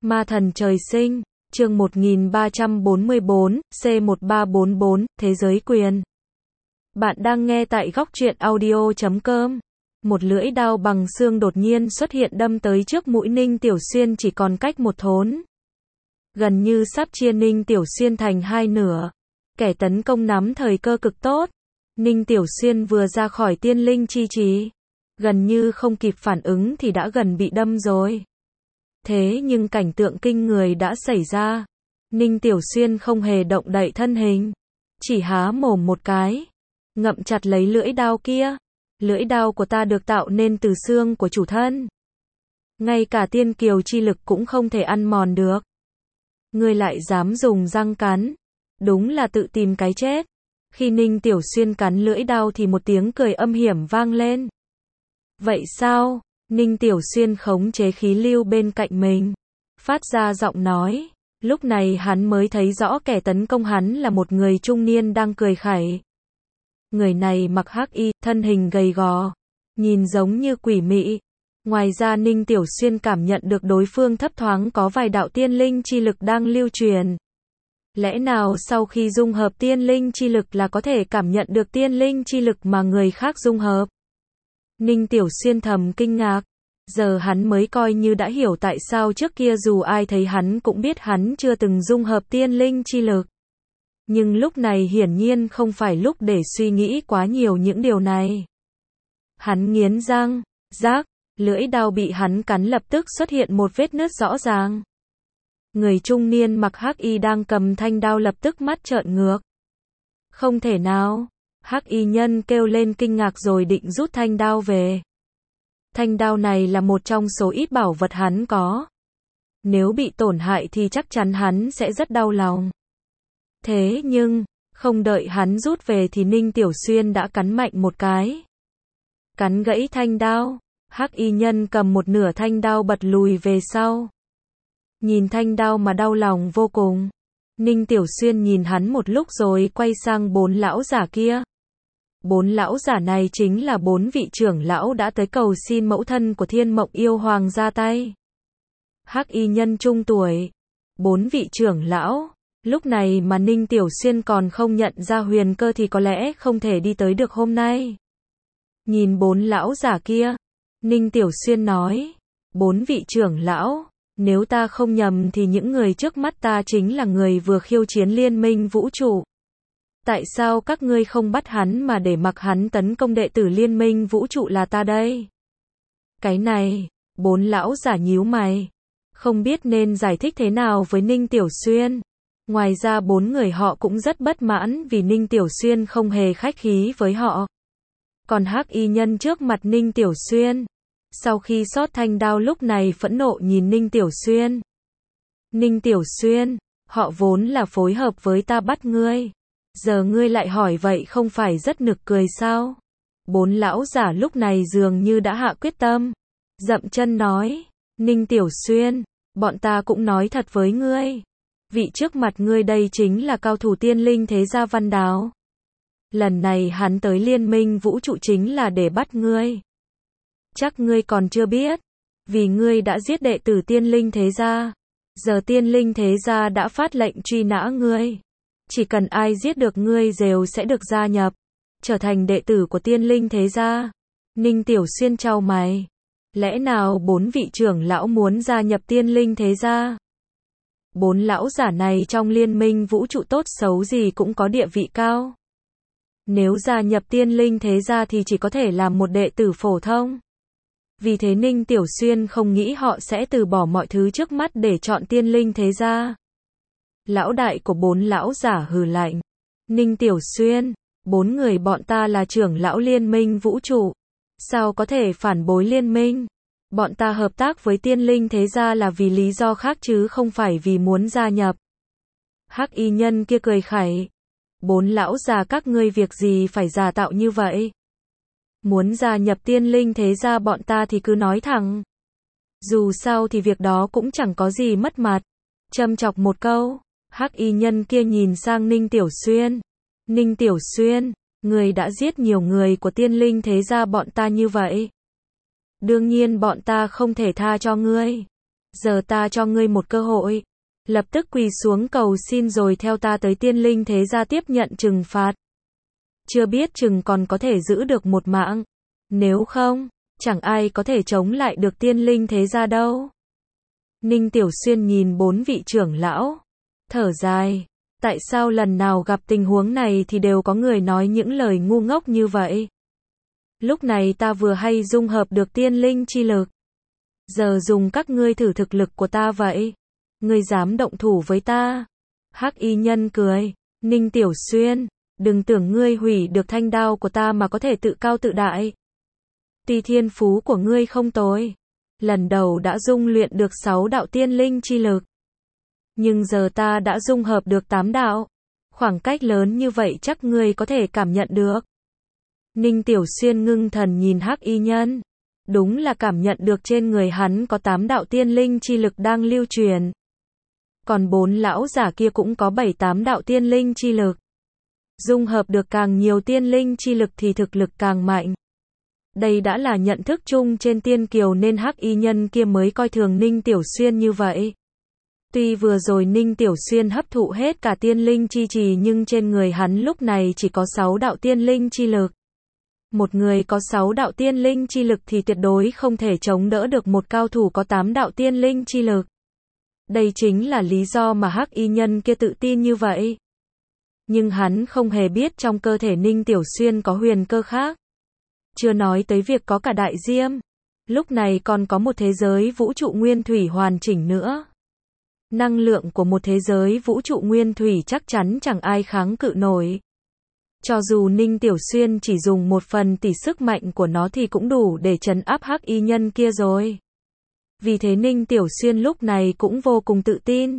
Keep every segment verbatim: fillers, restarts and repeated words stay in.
Ma thần trời sinh, chương một nghìn ba trăm bốn mươi bốn, C một ba bốn bốn, Thế giới quyền. Bạn đang nghe tại góc truyện audio chấm com. Một lưỡi đao bằng xương đột nhiên xuất hiện đâm tới trước mũi Ninh Tiểu Xuyên chỉ còn cách một thốn. Gần như sắp chia Ninh Tiểu Xuyên thành hai nửa. Kẻ tấn công nắm thời cơ cực tốt. Ninh Tiểu Xuyên vừa ra khỏi tiên linh chi trì. Gần như không kịp phản ứng thì đã gần bị đâm rồi. Thế nhưng cảnh tượng kinh người đã xảy ra. Ninh Tiểu Xuyên không hề động đậy thân hình. Chỉ há mồm một cái. Ngậm chặt lấy lưỡi đao kia. Lưỡi đao của ta được tạo nên từ xương của chủ thân. Ngay cả tiên kiều chi lực cũng không thể ăn mòn được. Ngươi lại dám dùng răng cắn. Đúng là tự tìm cái chết. Khi Ninh Tiểu Xuyên cắn lưỡi đao thì một tiếng cười âm hiểm vang lên. Vậy sao? Ninh Tiểu Xuyên khống chế khí lưu bên cạnh mình. Phát ra giọng nói. Lúc này hắn mới thấy rõ kẻ tấn công hắn là một người trung niên đang cười khẩy. Người này mặc hắc y, thân hình gầy gò. Nhìn giống như quỷ mị. Ngoài ra Ninh Tiểu Xuyên cảm nhận được đối phương thấp thoáng có vài đạo tiên linh chi lực đang lưu truyền. Lẽ nào sau khi dung hợp tiên linh chi lực là có thể cảm nhận được tiên linh chi lực mà người khác dung hợp? Ninh Tiểu Xuyên thầm kinh ngạc. Giờ hắn mới coi như đã hiểu tại sao trước kia dù ai thấy hắn cũng biết hắn chưa từng dung hợp tiên linh chi lực. Nhưng lúc này hiển nhiên không phải lúc để suy nghĩ quá nhiều những điều này. Hắn nghiến răng, rác, lưỡi đao bị hắn cắn lập tức xuất hiện một vết nứt rõ ràng. Người trung niên mặc hắc y đang cầm thanh đao lập tức mắt trợn ngược. Không thể nào. Hắc y nhân kêu lên kinh ngạc rồi định rút thanh đao về. Thanh đao này là một trong số ít bảo vật hắn có. Nếu bị tổn hại thì chắc chắn hắn sẽ rất đau lòng. Thế nhưng, không đợi hắn rút về thì Ninh Tiểu Xuyên đã cắn mạnh một cái. Cắn gãy thanh đao. Hắc y nhân cầm một nửa thanh đao bật lùi về sau. Nhìn thanh đao mà đau lòng vô cùng. Ninh Tiểu Xuyên nhìn hắn một lúc rồi quay sang bốn lão giả kia. Bốn lão giả này chính là bốn vị trưởng lão đã tới cầu xin mẫu thân của Thiên Mộng Yêu Hoàng ra tay. Hắc y nhân trung tuổi. Bốn vị trưởng lão. Lúc này mà Ninh Tiểu Xuyên còn không nhận ra huyền cơ thì có lẽ không thể đi tới được hôm nay. Nhìn bốn lão giả kia. Ninh Tiểu Xuyên nói. Bốn vị trưởng lão. Nếu ta không nhầm thì những người trước mắt ta chính là người vừa khiêu chiến liên minh vũ trụ. Tại sao các ngươi không bắt hắn mà để mặc hắn tấn công đệ tử liên minh vũ trụ là ta đây? Cái này, bốn lão giả nhíu mày. Không biết nên giải thích thế nào với Ninh Tiểu Xuyên. Ngoài ra bốn người họ cũng rất bất mãn vì Ninh Tiểu Xuyên không hề khách khí với họ. Còn hắc y nhân trước mặt Ninh Tiểu Xuyên. Sau khi xót thanh đao lúc này phẫn nộ nhìn Ninh Tiểu Xuyên. Ninh Tiểu Xuyên, họ vốn là phối hợp với ta bắt ngươi. Giờ ngươi lại hỏi vậy không phải rất nực cười sao? Bốn lão giả lúc này dường như đã hạ quyết tâm. Dậm chân nói, Ninh Tiểu Xuyên, bọn ta cũng nói thật với ngươi. Vị trước mặt ngươi đây chính là cao thủ tiên linh thế gia Văn Đào. Lần này hắn tới liên minh vũ trụ chính là để bắt ngươi. Chắc ngươi còn chưa biết. Vì ngươi đã giết đệ tử tiên linh thế gia. Giờ tiên linh thế gia đã phát lệnh truy nã ngươi. Chỉ cần ai giết được ngươi đều sẽ được gia nhập. Trở thành đệ tử của tiên linh thế gia. Ninh Tiểu Xuyên chau mày. Lẽ nào bốn vị trưởng lão muốn gia nhập tiên linh thế gia? Bốn lão giả này trong liên minh vũ trụ tốt xấu gì cũng có địa vị cao. Nếu gia nhập tiên linh thế gia thì chỉ có thể làm một đệ tử phổ thông. Vì thế Ninh Tiểu Xuyên không nghĩ họ sẽ từ bỏ mọi thứ trước mắt để chọn tiên linh thế gia. Lão đại của bốn lão giả hừ lạnh. Ninh Tiểu Xuyên, bốn người bọn ta là trưởng lão liên minh vũ trụ. Sao có thể phản bội liên minh? Bọn ta hợp tác với tiên linh thế gia là vì lý do khác chứ không phải vì muốn gia nhập. Hắc y nhân kia cười khẩy. Bốn lão già các ngươi việc gì phải giả tạo như vậy? Muốn gia nhập tiên linh thế gia bọn ta thì cứ nói thẳng. Dù sao thì việc đó cũng chẳng có gì mất mặt. Châm chọc một câu. Hắc y nhân kia nhìn sang Ninh Tiểu Xuyên. Ninh Tiểu Xuyên, người đã giết nhiều người của tiên linh thế gia bọn ta như vậy. Đương nhiên bọn ta không thể tha cho ngươi. Giờ ta cho ngươi một cơ hội. Lập tức quỳ xuống cầu xin rồi theo ta tới tiên linh thế gia tiếp nhận trừng phạt. Chưa biết chừng còn có thể giữ được một mạng. Nếu không, chẳng ai có thể chống lại được tiên linh thế gia đâu. Ninh Tiểu Xuyên nhìn bốn vị trưởng lão, thở dài. Tại sao lần nào gặp tình huống này thì đều có người nói những lời ngu ngốc như vậy? Lúc này ta vừa hay dung hợp được tiên linh chi lực. Giờ dùng các ngươi thử thực lực của ta vậy. Ngươi dám động thủ với ta? Hắc y nhân cười. Ninh Tiểu Xuyên, đừng tưởng ngươi hủy được thanh đao của ta mà có thể tự cao tự đại. Tuy thiên phú của ngươi không tồi, lần đầu đã dung luyện được sáu đạo tiên linh chi lực. Nhưng giờ ta đã dung hợp được tám đạo. Khoảng cách lớn như vậy chắc ngươi có thể cảm nhận được. Ninh Tiểu Xuyên ngưng thần nhìn Hắc y nhân. Đúng là cảm nhận được trên người hắn có tám đạo tiên linh chi lực đang lưu truyền. Còn bốn lão giả kia cũng có bảy tám đạo tiên linh chi lực. Dung hợp được càng nhiều tiên linh chi lực thì thực lực càng mạnh. Đây đã là nhận thức chung trên tiên kiều nên Hắc y nhân kia mới coi thường Ninh Tiểu Xuyên như vậy. Tuy vừa rồi Ninh Tiểu Xuyên hấp thụ hết cả tiên linh chi trì nhưng trên người hắn lúc này chỉ có sáu đạo tiên linh chi lực. Một người có sáu đạo tiên linh chi lực thì tuyệt đối không thể chống đỡ được một cao thủ có tám đạo tiên linh chi lực. Đây chính là lý do mà Hắc y nhân kia tự tin như vậy. Nhưng hắn không hề biết trong cơ thể Ninh Tiểu Xuyên có huyền cơ khác. Chưa nói tới việc có cả đại diêm. Lúc này còn có một thế giới vũ trụ nguyên thủy hoàn chỉnh nữa. Năng lượng của một thế giới vũ trụ nguyên thủy chắc chắn chẳng ai kháng cự nổi. Cho dù Ninh Tiểu Xuyên chỉ dùng một phần tỷ sức mạnh của nó thì cũng đủ để trấn áp Hắc y nhân kia rồi. Vì thế Ninh Tiểu Xuyên lúc này cũng vô cùng tự tin.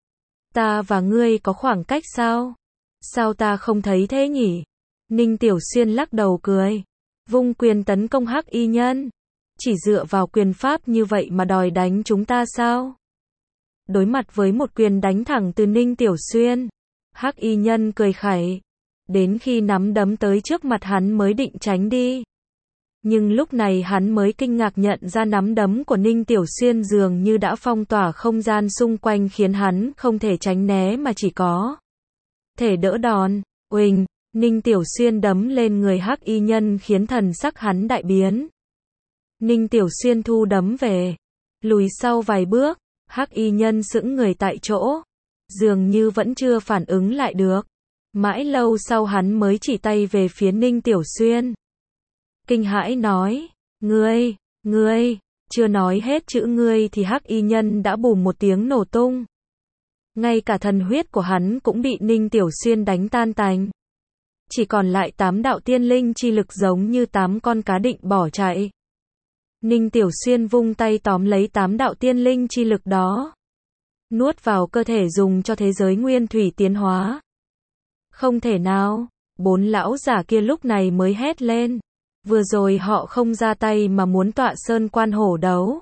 Ta và ngươi có khoảng cách sao? Sao ta không thấy thế nhỉ? Ninh Tiểu Xuyên lắc đầu cười. Vung quyền tấn công Hắc y nhân. Chỉ dựa vào quyền pháp như vậy mà đòi đánh chúng ta sao? Đối mặt với một quyền đánh thẳng từ Ninh Tiểu Xuyên, Hắc y nhân cười khẩy. Đến khi nắm đấm tới trước mặt hắn mới định tránh đi. Nhưng lúc này hắn mới kinh ngạc nhận ra nắm đấm của Ninh Tiểu Xuyên dường như đã phong tỏa không gian xung quanh khiến hắn không thể tránh né mà chỉ có thể đỡ đòn. Uỳnh, Ninh Tiểu Xuyên đấm lên người Hắc y nhân khiến thần sắc hắn đại biến. Ninh Tiểu Xuyên thu đấm về, lùi sau vài bước, Hắc y nhân sững người tại chỗ, dường như vẫn chưa phản ứng lại được. Mãi lâu sau hắn mới chỉ tay về phía Ninh Tiểu Xuyên. Kinh hãi nói, ngươi, ngươi, chưa nói hết chữ ngươi thì Hắc y nhân đã bùm một tiếng nổ tung. Ngay cả thần huyết của hắn cũng bị Ninh Tiểu Xuyên đánh tan tành. Chỉ còn lại tám đạo tiên linh chi lực giống như tám con cá định bỏ chạy. Ninh Tiểu Xuyên vung tay tóm lấy tám đạo tiên linh chi lực đó. Nuốt vào cơ thể dùng cho thế giới nguyên thủy tiến hóa. Không thể nào, bốn lão giả kia lúc này mới hét lên. Vừa rồi họ không ra tay mà muốn tọa sơn quan hổ đấu.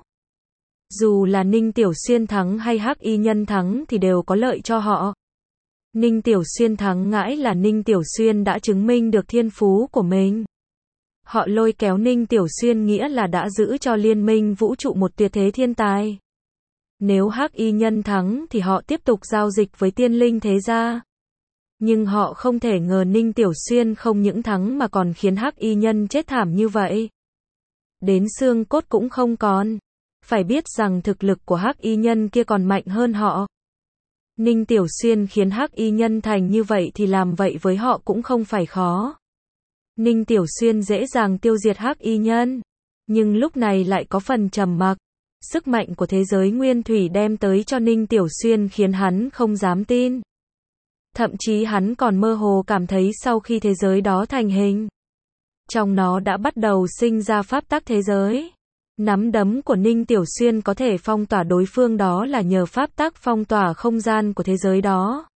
Dù là Ninh Tiểu Xuyên thắng hay Hắc y nhân thắng thì đều có lợi cho họ. Ninh Tiểu Xuyên thắng ngãi là Ninh Tiểu Xuyên đã chứng minh được thiên phú của mình. Họ lôi kéo Ninh Tiểu Xuyên nghĩa là đã giữ cho liên minh vũ trụ một tuyệt thế thiên tài. Nếu Hắc y nhân thắng thì họ tiếp tục giao dịch với tiên linh thế gia. Nhưng họ không thể ngờ Ninh Tiểu Xuyên không những thắng mà còn khiến Hắc y nhân chết thảm như vậy. Đến xương cốt cũng không còn. Phải biết rằng thực lực của Hắc y nhân kia còn mạnh hơn họ. Ninh Tiểu Xuyên khiến Hắc y nhân thành như vậy thì làm vậy với họ cũng không phải khó. Ninh Tiểu Xuyên dễ dàng tiêu diệt Hắc y nhân. Nhưng lúc này lại có phần trầm mặc. Sức mạnh của thế giới nguyên thủy đem tới cho Ninh Tiểu Xuyên khiến hắn không dám tin. Thậm chí hắn còn mơ hồ cảm thấy sau khi thế giới đó thành hình, trong nó đã bắt đầu sinh ra pháp tắc thế giới. Nắm đấm của Ninh Tiểu Xuyên có thể phong tỏa đối phương đó là nhờ pháp tắc phong tỏa không gian của thế giới đó.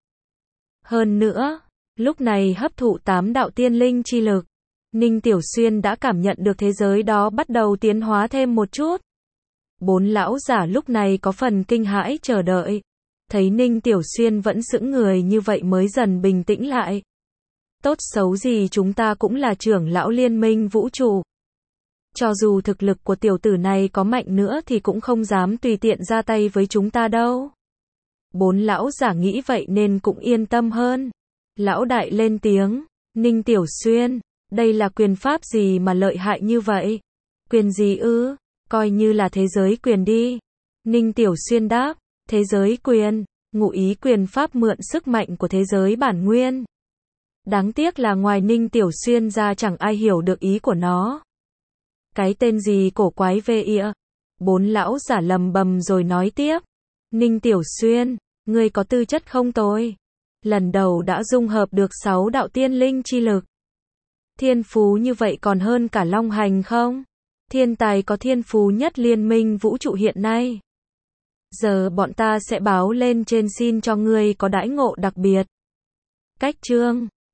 Hơn nữa, lúc này hấp thụ tám đạo tiên linh chi lực, Ninh Tiểu Xuyên đã cảm nhận được thế giới đó bắt đầu tiến hóa thêm một chút. Bốn lão giả lúc này có phần kinh hãi chờ đợi. Thấy Ninh Tiểu Xuyên vẫn sững người như vậy mới dần bình tĩnh lại. Tốt xấu gì chúng ta cũng là trưởng lão liên minh vũ trụ. Cho dù thực lực của tiểu tử này có mạnh nữa thì cũng không dám tùy tiện ra tay với chúng ta đâu. Bốn lão giả nghĩ vậy nên cũng yên tâm hơn. Lão đại lên tiếng, Ninh Tiểu Xuyên, đây là quyền pháp gì mà lợi hại như vậy? Quyền gì ư? Coi như là thế giới quyền đi. Ninh Tiểu Xuyên đáp, thế giới quyền, ngụ ý quyền pháp mượn sức mạnh của thế giới bản nguyên. Đáng tiếc là ngoài Ninh Tiểu Xuyên ra chẳng ai hiểu được ý của nó. Cái tên gì cổ quái về ịa? Bốn lão giả lầm bầm rồi nói tiếp. Ninh Tiểu Xuyên, ngươi có tư chất không tồi. Lần đầu đã dung hợp được sáu đạo tiên linh chi lực. Thiên phú như vậy còn hơn cả Long Hành không? Thiên tài có thiên phú nhất liên minh vũ trụ hiện nay. Giờ bọn ta sẽ báo lên trên xin cho ngươi có đãi ngộ đặc biệt. Cách chương